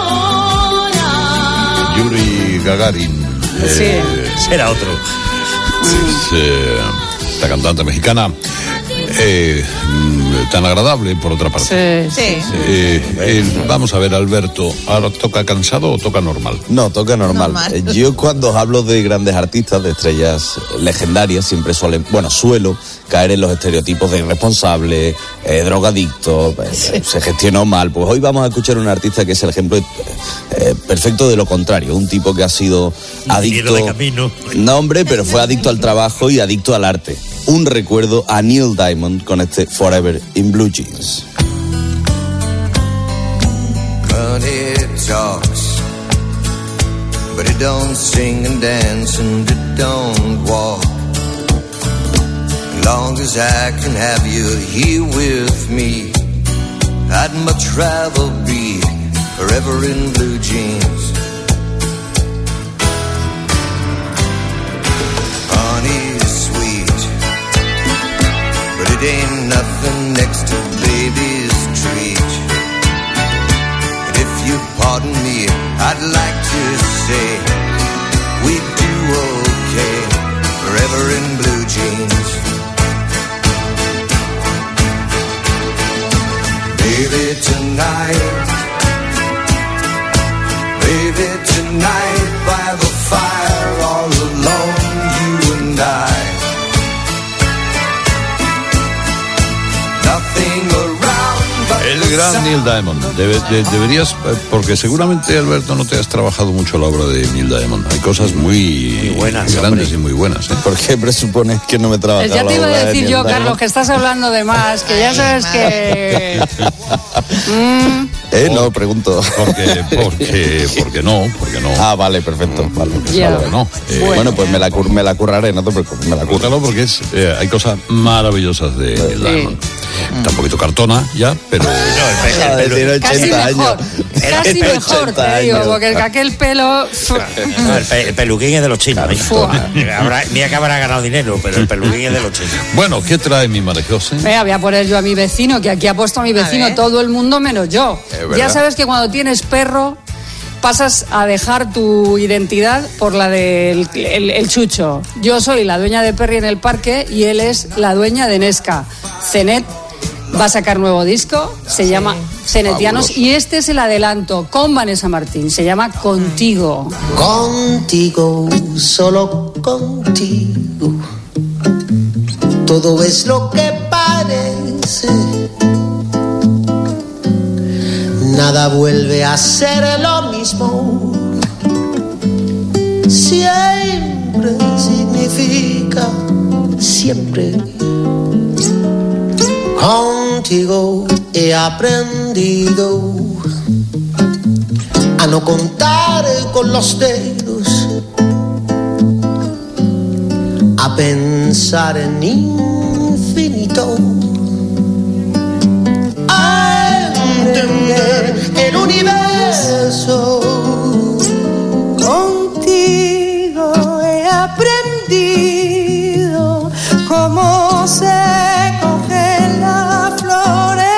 Speaker 4: ahora.
Speaker 2: Yuri Gagarin.
Speaker 5: Sí,
Speaker 2: eh,
Speaker 5: será otro.
Speaker 2: Es, eh, esta cantante mexicana. Eh, tan agradable, por otra parte.
Speaker 23: Sí, sí.
Speaker 2: Eh, eh, vamos a ver, Alberto, ¿ahora toca cansado o toca normal?
Speaker 1: No, toca normal.
Speaker 10: Normal.
Speaker 1: Eh, Yo cuando hablo de grandes artistas, de estrellas legendarias, siempre suelen, bueno, suelo caer en los estereotipos de irresponsable, eh, drogadicto, eh, se gestionó mal. Pues hoy vamos a escuchar a un artista que es el ejemplo eh, perfecto de lo contrario, un tipo que ha sido adicto...
Speaker 5: de camino.
Speaker 1: No, hombre, pero fue adicto al trabajo y adicto al arte. Un recuerdo a Neil Diamond con este Forever in Blue Jeans.
Speaker 8: Money talks, but it don't sing and dance and it don't walk. As long as I can have you here with me, I'd much rather be forever in blue jeans. Honey's sweet, but it ain't nothing next to baby's treat. And if you pardon me, I'd like to say we do okay, forever in blue jeans. Baby, tonight, baby, tonight, by the fire, all alone, you and I. Nothing around but
Speaker 2: El gran Neil Diamond. Debe- de- deberías, eh, porque seguramente, Alberto, no te has trabajado mucho la obra de Neil Diamond. Hay cosas muy,
Speaker 5: buenas,
Speaker 2: grandes y muy buenas. ¿eh?
Speaker 1: ¿Por qué presupones que no me he trabajado
Speaker 23: Ya te iba
Speaker 1: la obra
Speaker 23: a
Speaker 1: de
Speaker 23: decir
Speaker 1: Neil
Speaker 23: yo,
Speaker 1: Diamond?
Speaker 23: Carlos, que estás hablando de más, que ya sabes que... Mm,
Speaker 1: Eh, no, pregunto.
Speaker 2: Porque, porque, porque no, porque no.
Speaker 1: Ah, vale, perfecto. Vale,
Speaker 23: Ya.
Speaker 2: Porque no. Eh,
Speaker 1: bueno.
Speaker 23: Bueno.
Speaker 1: pues me la, cur- me la curraré, no te preocupes, me la curro.
Speaker 2: Cúrtalo porque es, eh, hay cosas maravillosas de Neil Diamond. Está un poquito cartona ya, pero...
Speaker 1: Ah, tiene
Speaker 23: casi
Speaker 1: ochenta
Speaker 23: mejor,
Speaker 1: años.
Speaker 23: casi
Speaker 1: Tiene
Speaker 23: mejor,
Speaker 1: ochenta
Speaker 23: te digo,
Speaker 1: años.
Speaker 23: porque el- aquel pelo...
Speaker 5: No, el, pe- el peluquín es de los chinos. ¿eh?
Speaker 23: Fua.
Speaker 5: Habrá- mira que habrá ganado dinero, pero el peluquín es de los chinos.
Speaker 2: Bueno, ¿qué trae mi María José?
Speaker 23: Venga, voy a poner yo a mi vecino, que aquí ha puesto a mi vecino
Speaker 10: ver.
Speaker 23: todo el mundo menos yo.
Speaker 6: Es verdad.
Speaker 23: Ya sabes que cuando tienes perro pasas a dejar tu identidad por la del el, el chucho. Yo soy la dueña de Perry en el parque y él es la dueña de Nesca. Cenet va a sacar nuevo disco, se llama Cenetianos,
Speaker 6: Fabuloso.
Speaker 23: y este es el adelanto con Vanessa Martín, se llama Contigo.
Speaker 7: Contigo, solo contigo. Todo es lo que parece. Nada vuelve a ser lo mismo. Siempre significa siempre. Contigo he aprendido a no contar con los dedos, a pensar en infinito, a entender el universo.
Speaker 9: Contigo he aprendido cómo se cogen las flores,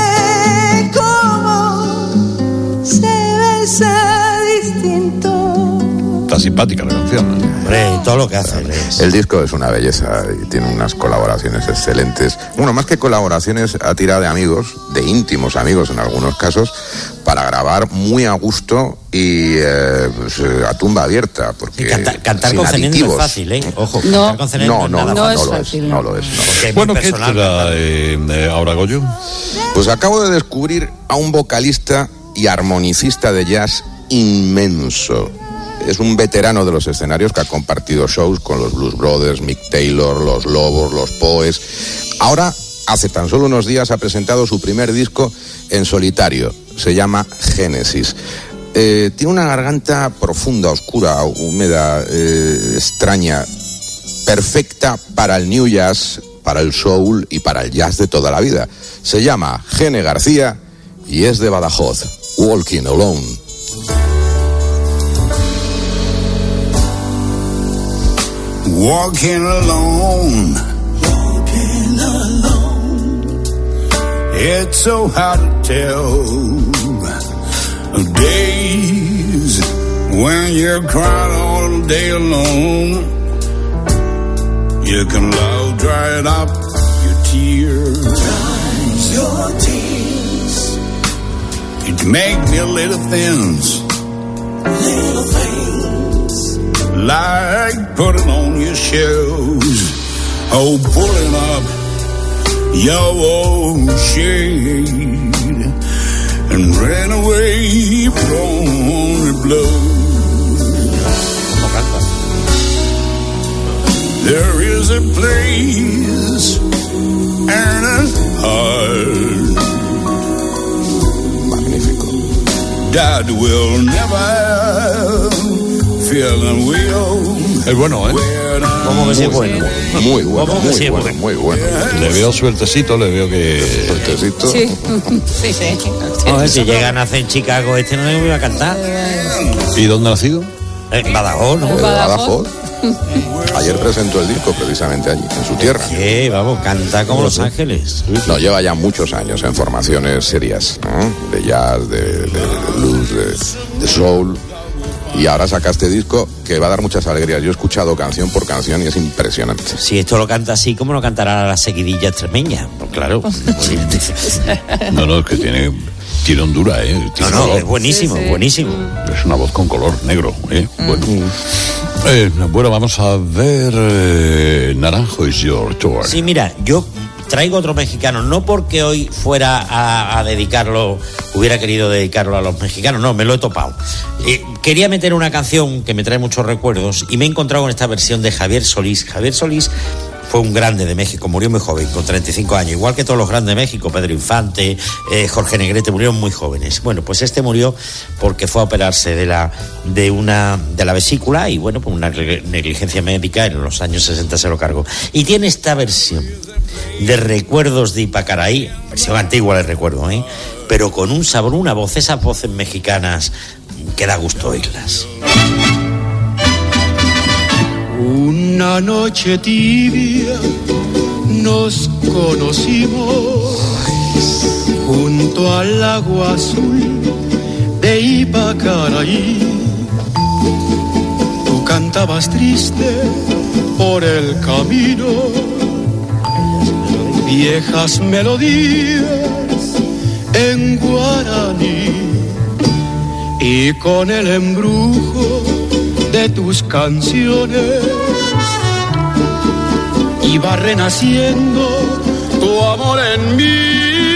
Speaker 9: cómo se besa distinto.
Speaker 2: Está simpática la canción, ¿no?
Speaker 5: Hombre, todo lo que hace.
Speaker 6: El disco es una belleza y tiene unas colaboraciones excelentes. Bueno, más que colaboraciones, ha tirado de amigos, de íntimos amigos en algunos casos, para grabar muy a gusto y eh, pues, a tumba abierta. Porque
Speaker 5: Canta, cantar con Cenén no es fácil, ¿eh? Ojo,
Speaker 6: no,
Speaker 5: cantar con Cenén
Speaker 6: no,
Speaker 5: no,
Speaker 6: no,
Speaker 5: no,
Speaker 6: no,
Speaker 5: es
Speaker 6: no lo
Speaker 5: fácil,
Speaker 6: es, no lo es. No.
Speaker 2: Bueno, ¿qué será eh, ahora, Goyo?
Speaker 6: Pues acabo de descubrir a un vocalista y armonicista de jazz inmenso. Es un veterano de los escenarios que ha compartido shows con los Blues Brothers, Mick Taylor, los Lobos, los Poes. Ahora, hace tan solo unos días, ha presentado su primer disco en solitario. Se llama Génesis. Eh, tiene una garganta profunda, oscura, húmeda, eh, extraña, perfecta para el new jazz, para el soul y para el jazz de toda la vida. Se llama Gene García y es de Badajoz. Walking Alone.
Speaker 12: Walking alone, walking alone. It's so hard to tell. Days when you're crying all day alone. You can love dry up your tears. Dry your tears. It make me little things. Little things. Like putting on your shoes, oh, pulling up your own shade and ran away from the blues. There is a place and a heart magnífico that will never feeling will.
Speaker 2: Es bueno, ¿eh?
Speaker 5: ¿Cómo que sí es bueno?
Speaker 6: Muy bueno,
Speaker 5: ¿Cómo que
Speaker 6: muy
Speaker 5: sí es
Speaker 6: bueno,
Speaker 5: bueno?
Speaker 6: muy bueno.
Speaker 2: Le veo suertecito, le veo que...
Speaker 6: Suertecito.
Speaker 23: Sí, sí, sí.
Speaker 5: Joder, si llegan a hacer en Chicago, este no me iba a cantar.
Speaker 2: ¿Y dónde ha nacido?
Speaker 5: En Badajoz, ¿no?
Speaker 6: En Badajoz. Ayer presentó el disco precisamente allí, en su tierra.
Speaker 5: Sí, vamos, canta como Los Ángeles.
Speaker 6: No, lleva ya muchos años en formaciones serias, ¿no? De jazz, de, de, de blues, de, de soul. Y ahora saca este disco que va a dar muchas alegrías. Yo he escuchado canción por canción y es impresionante.
Speaker 5: Si esto lo canta así, ¿cómo lo cantará la seguidilla extremeña? Pues claro.
Speaker 2: No, no, es que tiene, tiene hondura, ¿eh?
Speaker 5: No,
Speaker 2: Tiene
Speaker 5: no,
Speaker 2: color.
Speaker 5: es buenísimo,
Speaker 23: Sí, sí.
Speaker 5: buenísimo.
Speaker 2: Es una voz con color negro, ¿eh? Bueno. Eh, bueno, vamos a ver eh, Naranjo is your tour.
Speaker 5: Sí, mira, yo traigo otro mexicano, no porque hoy fuera a, a dedicarlo, hubiera querido dedicarlo a los mexicanos, no, me lo he topado. Eh, quería meter una canción que me trae muchos recuerdos y me he encontrado con esta versión de Javier Solís. Javier Solís fue un grande de México, murió muy joven, con treinta y cinco años, igual que todos los grandes de México, Pedro Infante, eh, Jorge Negrete, murieron muy jóvenes. Bueno, pues este murió porque fue a operarse de la, de una, de la vesícula y bueno, por una negligencia médica en los años sesenta se lo cargó. Y tiene esta versión de Recuerdos de Ipacaraí, versión antigua les recuerdo, ¿eh? Pero con un sabor, una voz, esas voces mexicanas que da gusto oírlas.
Speaker 13: Una noche tibia nos conocimos junto al agua azul de Ipacaraí. Tú cantabas triste por el camino, viejas melodías en guaraní, y con el embrujo de tus canciones iba renaciendo tu amor en mí.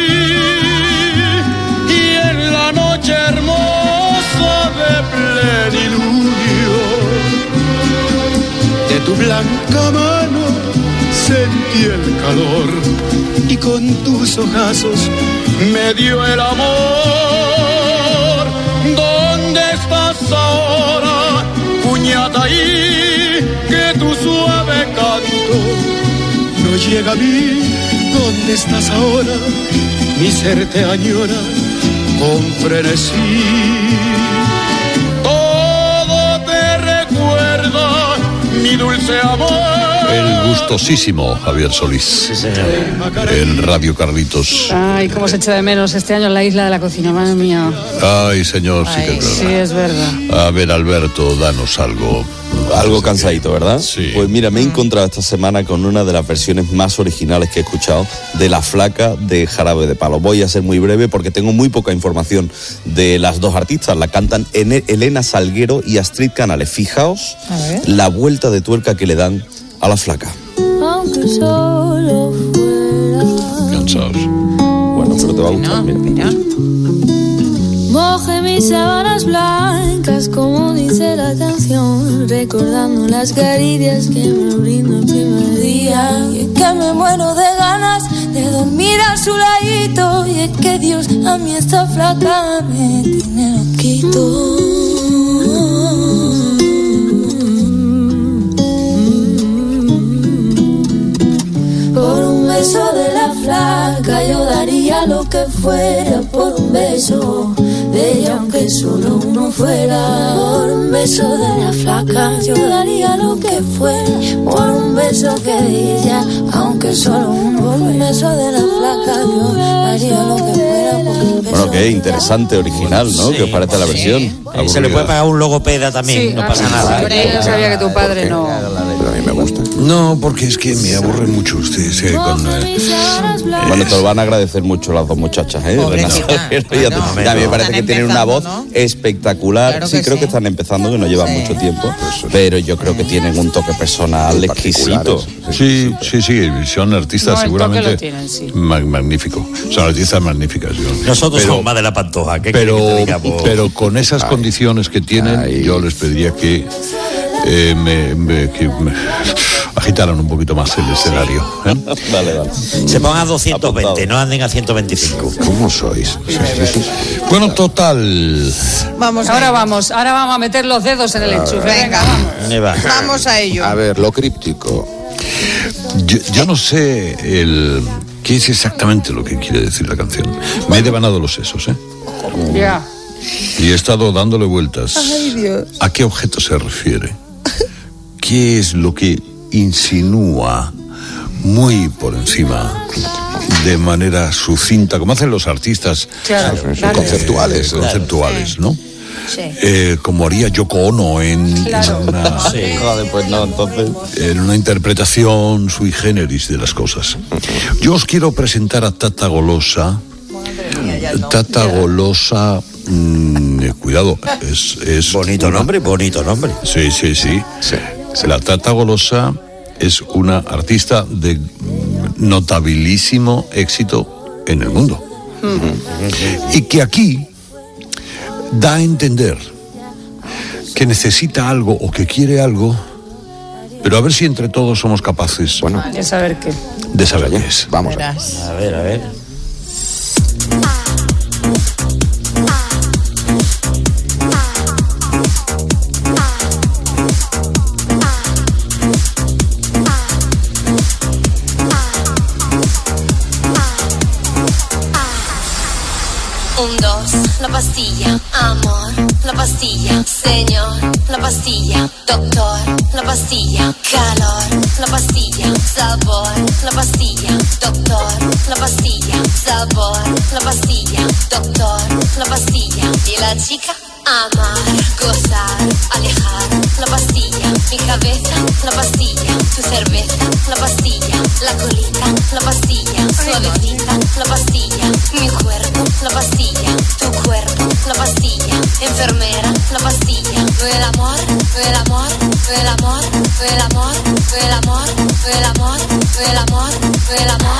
Speaker 13: Y en la noche hermosa de plenilunio de tu blanca mano sentí el calor, y con tus ojazos me dio el amor. ¿Dónde estás ahora, Cuñataí? Que tu suave canto llega a mí. ¿Dónde estás ahora? Mi ser te añora con frenesí. Todo te recuerda, mi dulce amor.
Speaker 2: El gustosísimo Javier Solís.
Speaker 5: Sí, señor.
Speaker 2: En Radio Carlitos.
Speaker 23: Ay, cómo se echa de menos este año en la isla de la cocina, madre mía.
Speaker 2: Ay, señor, sí que es
Speaker 23: Sí,
Speaker 2: verdad.
Speaker 23: es verdad.
Speaker 2: A ver, Alberto, danos algo.
Speaker 1: Algo cansadito, ¿verdad?
Speaker 2: Sí.
Speaker 1: Pues mira, me he encontrado esta semana con una de las versiones más originales que he escuchado de La Flaca de Jarabe de Palo. Voy a ser muy breve porque tengo muy poca información de las dos artistas. La cantan Ene- Elena Salguero y Astrid Canales. Fijaos la vuelta de tuerca que le dan a La Flaca.
Speaker 4: Aunque solo
Speaker 2: Cansados.
Speaker 1: Bueno, pero te va a gustar, mira.
Speaker 4: moje mis sábanas blancas, como dice la canción, recordando las caricias que me brindó el primer día. Y es que me muero de ganas de dormir a su ladito, y es que Dios a mí esta flaca me tiene loquito. Por un beso de la flaca yo daría lo que fuera, por un beso de ella aunque solo uno fuera. Por un beso de la flaca yo daría lo que fuera, por un beso que de ella aunque solo uno fuera. Por un beso de la flaca yo daría lo que fuera, por un beso.
Speaker 1: Bueno, qué interesante, original, ¿no? ¿Qué os parece la versión?
Speaker 5: Eh, se le puede pagar un logopeda también,
Speaker 23: Sí,
Speaker 5: no
Speaker 23: ah,
Speaker 5: pasa
Speaker 23: sí,
Speaker 5: nada.
Speaker 23: sí,
Speaker 5: ¿eh?
Speaker 23: yo sabía que tu padre no.
Speaker 6: Pero a mí me gusta.
Speaker 2: No, porque es que me aburre mucho usted. Sí, con, eh,
Speaker 1: Bueno, te lo van a agradecer mucho las dos muchachas, ¿eh? Elena Salguero y
Speaker 10: Bueno,
Speaker 1: Astrid. Ya, a mí me parece que
Speaker 10: están
Speaker 1: tienen una voz
Speaker 10: empezando, ¿no?
Speaker 1: espectacular.
Speaker 10: Claro
Speaker 1: Sí,
Speaker 10: que
Speaker 1: creo
Speaker 10: sí.
Speaker 1: que están empezando, que no llevan
Speaker 10: Sí.
Speaker 1: mucho tiempo, pero yo creo que tienen un toque personal
Speaker 6: Muy
Speaker 1: exquisito.
Speaker 6: particulares.
Speaker 2: sí, sí, sí, son artistas
Speaker 23: No, el toque
Speaker 2: seguramente
Speaker 23: lo tienen, sí.
Speaker 2: ma- magnífico. Son artistas magníficas. Yo.
Speaker 5: Nosotros
Speaker 2: pero,
Speaker 5: somos más de la Pantoja. ¿Qué
Speaker 2: pero,
Speaker 5: quiere que te digamos?
Speaker 2: pero con esas
Speaker 6: Ay.
Speaker 2: condiciones que tienen,
Speaker 6: Ay.
Speaker 2: yo les pediría que, eh, me, me- que me agitaran un poquito más el escenario. ¿eh?
Speaker 1: Vale, vale.
Speaker 5: Se pongan a doscientos veinte,
Speaker 1: Apuntado.
Speaker 5: no anden a ciento veinticinco.
Speaker 6: ¿Cómo sois? Sí, sí, sí.
Speaker 2: Bueno, total.
Speaker 10: Vamos a
Speaker 23: Ahora
Speaker 10: ello.
Speaker 23: vamos, ahora vamos a meter los dedos en el enchufe. Venga, vamos.
Speaker 5: Ahí va.
Speaker 10: Vamos a ello.
Speaker 6: A ver, lo críptico.
Speaker 2: Yo, yo no sé el qué es exactamente lo que quiere decir la canción. Me he devanado los sesos, ¿eh?
Speaker 23: Ya.
Speaker 2: Y he estado dándole vueltas.
Speaker 10: Ay, Dios.
Speaker 2: ¿A qué objeto se refiere? ¿Qué es lo que insinúa muy por encima, de manera sucinta, como hacen los artistas
Speaker 23: Claro,
Speaker 2: eh,
Speaker 23: claro.
Speaker 2: conceptuales,
Speaker 23: Claro,
Speaker 2: conceptuales,
Speaker 23: sí.
Speaker 2: ¿no?
Speaker 23: Sí.
Speaker 2: Eh, como haría Yoko Ono en,
Speaker 23: Claro.
Speaker 2: en una,
Speaker 1: Sí. Joder, pues no, entonces.
Speaker 2: en una interpretación sui generis de las cosas. Yo os quiero presentar a Tata Golosa. Tata Golosa, mm, eh, cuidado, es, es
Speaker 5: Bonito
Speaker 2: una-
Speaker 5: nombre, bonito nombre.
Speaker 2: Sí, sí, sí. La Tata Golosa es una artista de notabilísimo éxito en el mundo. Y que aquí da a entender que necesita algo o que quiere algo, pero a ver si entre todos somos capaces
Speaker 6: Bueno,
Speaker 23: Ya saber qué.
Speaker 2: de saber qué es.
Speaker 6: vamos a
Speaker 10: Verás.
Speaker 5: A ver, a ver.
Speaker 11: Un, dos, la pastilla, amor, la pastilla, señor, la pastilla, doctor, la pastilla, calor, la pastilla, sabor, la pastilla, doctor, la pastilla, sabor, la pastilla, doctor, la pastilla. Y la chica, amar, gozar, alejar, la pastilla, mi cabeza, la pastilla, tu cerveza, la pastilla, la colita, la pastilla, suavecita, la pastilla, mi cuerpo, la pastilla, tu cuerpo, la pastilla, enfermera, la pastilla, no el amor, no el amor, no el amor, no el amor, no el amor, no el amor, no el amor, no el amor.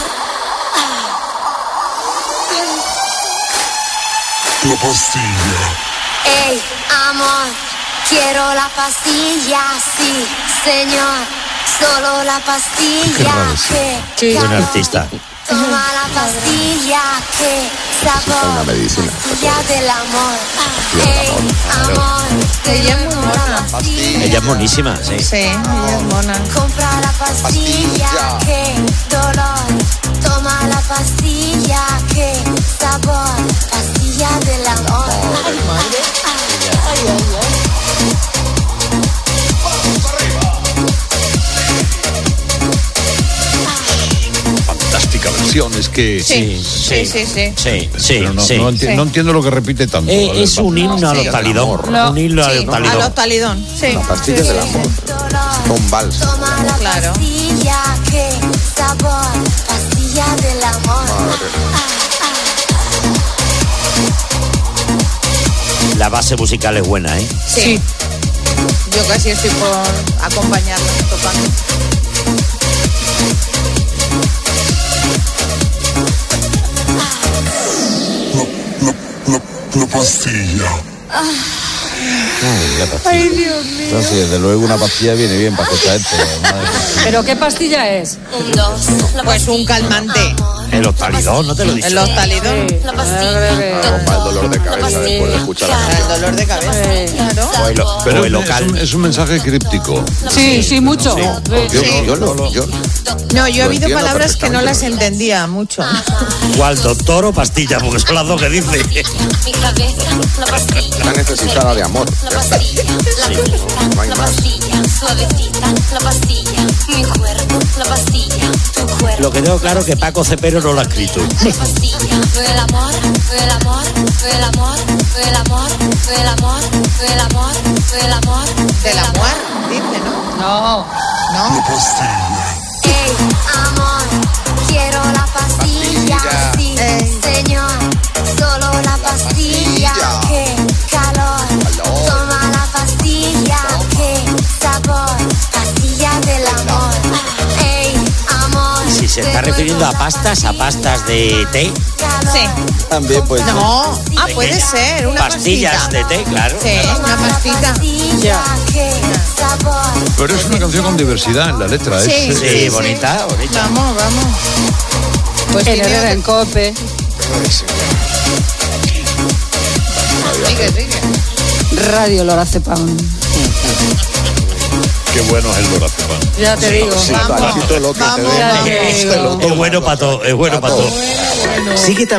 Speaker 12: La pastilla.
Speaker 11: Ey, amor, quiero la pastilla, sí, señor, solo la pastilla que
Speaker 5: Buen
Speaker 11: calor.
Speaker 5: artista.
Speaker 11: Toma la pastilla que
Speaker 6: Necesita una
Speaker 11: sabor,
Speaker 6: medicina.
Speaker 11: pastilla del amor.
Speaker 6: Pastilla del
Speaker 11: Ey,
Speaker 6: amor, claro.
Speaker 11: amor,
Speaker 10: Ella es muy mona.
Speaker 5: Ella es monísima, sí.
Speaker 10: Sí, ella es mona.
Speaker 11: Compra la pastilla, qué dolor. Toma la pastilla, qué sabor. Pastilla del amor. Ay, madre. Ay, ay, ay.
Speaker 2: Fantástica versión, es que...
Speaker 10: Sí, sí, sí, sí.
Speaker 5: Sí, sí,
Speaker 2: Pero no,
Speaker 5: sí.
Speaker 2: no enti-
Speaker 10: Sí.
Speaker 2: no entiendo lo que repite tanto.
Speaker 5: Eh,
Speaker 2: A ver,
Speaker 5: es
Speaker 2: va.
Speaker 5: un himno a los
Speaker 6: Sí,
Speaker 5: talidón.
Speaker 10: No.
Speaker 5: Un himno a
Speaker 10: Sí,
Speaker 5: los
Speaker 10: a
Speaker 5: talidón.
Speaker 10: los talidón, sí.
Speaker 6: La pastilla del amor. Con vals.
Speaker 11: Toma la
Speaker 10: Claro.
Speaker 11: pastilla, qué sabor. Pastilla del amor.
Speaker 5: La base musical es buena, ¿eh?
Speaker 10: Sí. Yo casi estoy por acompañarla tocando.
Speaker 12: La pastilla.
Speaker 1: Ay, la pastilla.
Speaker 10: Ay, Dios mío.
Speaker 1: Entonces, desde luego una pastilla viene bien para escuchar esto. Madre mía.
Speaker 23: ¿Pero qué pastilla es?
Speaker 11: Un, dos. La
Speaker 10: Pues un calmante.
Speaker 5: El hostalidón, no te lo he dicho.
Speaker 10: El hostalidón.
Speaker 11: La pastilla.
Speaker 6: Para el dolor de cabeza después de escuchar la
Speaker 10: Para el dolor de cabeza. Claro.
Speaker 5: O el, o
Speaker 2: Pero
Speaker 5: el
Speaker 2: es,
Speaker 5: local.
Speaker 2: un, es un mensaje críptico.
Speaker 23: Sí, sí, mucho.
Speaker 6: Yo, yo, lo- yo-
Speaker 10: No, yo he
Speaker 6: Lo
Speaker 10: oído
Speaker 6: entiendo
Speaker 10: palabras que no las
Speaker 6: perfectamente.
Speaker 10: entendía mucho.
Speaker 5: ¿Cuál, doctor o pastilla? Porque son las dos que dice.
Speaker 11: Mi cabeza, la pastilla.
Speaker 6: está necesitada de amor.
Speaker 11: La
Speaker 6: Ya está.
Speaker 11: pastilla, la boca,
Speaker 6: No hay
Speaker 11: la
Speaker 6: más.
Speaker 11: pastilla, suavecita, la pastilla, mi cuerpo, la pastilla, tu cuerpo.
Speaker 5: Lo que tengo claro es que Paco Cepero no lo ha escrito.
Speaker 11: La pastilla, fue el amor, fue el amor, fue el amor, fue el amor, fue el amor, fue el amor, fue el amor.
Speaker 10: Del amor, dice, ¿no?
Speaker 23: No.
Speaker 10: No.
Speaker 12: La pastilla.
Speaker 11: Ey, amor, quiero la pastilla,
Speaker 6: Pastilla.
Speaker 11: sí,
Speaker 10: Ey.
Speaker 11: señor, solo la pastilla,
Speaker 6: Pastilla.
Speaker 11: qué calor,
Speaker 6: Calor.
Speaker 11: toma la pastilla, qué sabor, pastilla del amor, ey, amor.
Speaker 5: Si se está
Speaker 11: te
Speaker 5: refiriendo a
Speaker 11: vuelvo la
Speaker 5: pastas, a pastas de té,
Speaker 11: calor.
Speaker 10: Sí.
Speaker 1: También, pues.
Speaker 10: No. Ah, puede ser. Una
Speaker 5: pastillas
Speaker 10: pastita.
Speaker 5: de té, claro.
Speaker 10: Sí, una
Speaker 11: Toma la
Speaker 10: pastita.
Speaker 11: pastilla, qué sabor.
Speaker 2: Pero es una canción con diversidad en la letra.
Speaker 10: Sí,
Speaker 2: es,
Speaker 5: Sí,
Speaker 10: sí,
Speaker 5: bonita, bonita.
Speaker 10: Vamos, vamos. Pues
Speaker 23: En
Speaker 10: tiene
Speaker 23: Herrera, en
Speaker 10: otro-
Speaker 23: Cope.
Speaker 10: Sigue, sigue.
Speaker 23: Radio Lorazepam.
Speaker 2: Qué bueno es el lorazepam.
Speaker 23: Ya te digo.
Speaker 6: Sí,
Speaker 10: Vamos.
Speaker 6: Paquito, lo que te
Speaker 10: Vamos,
Speaker 6: den.
Speaker 10: vamos.
Speaker 23: Ya te digo.
Speaker 5: Es bueno para todo, es bueno para todo.
Speaker 21: Sigue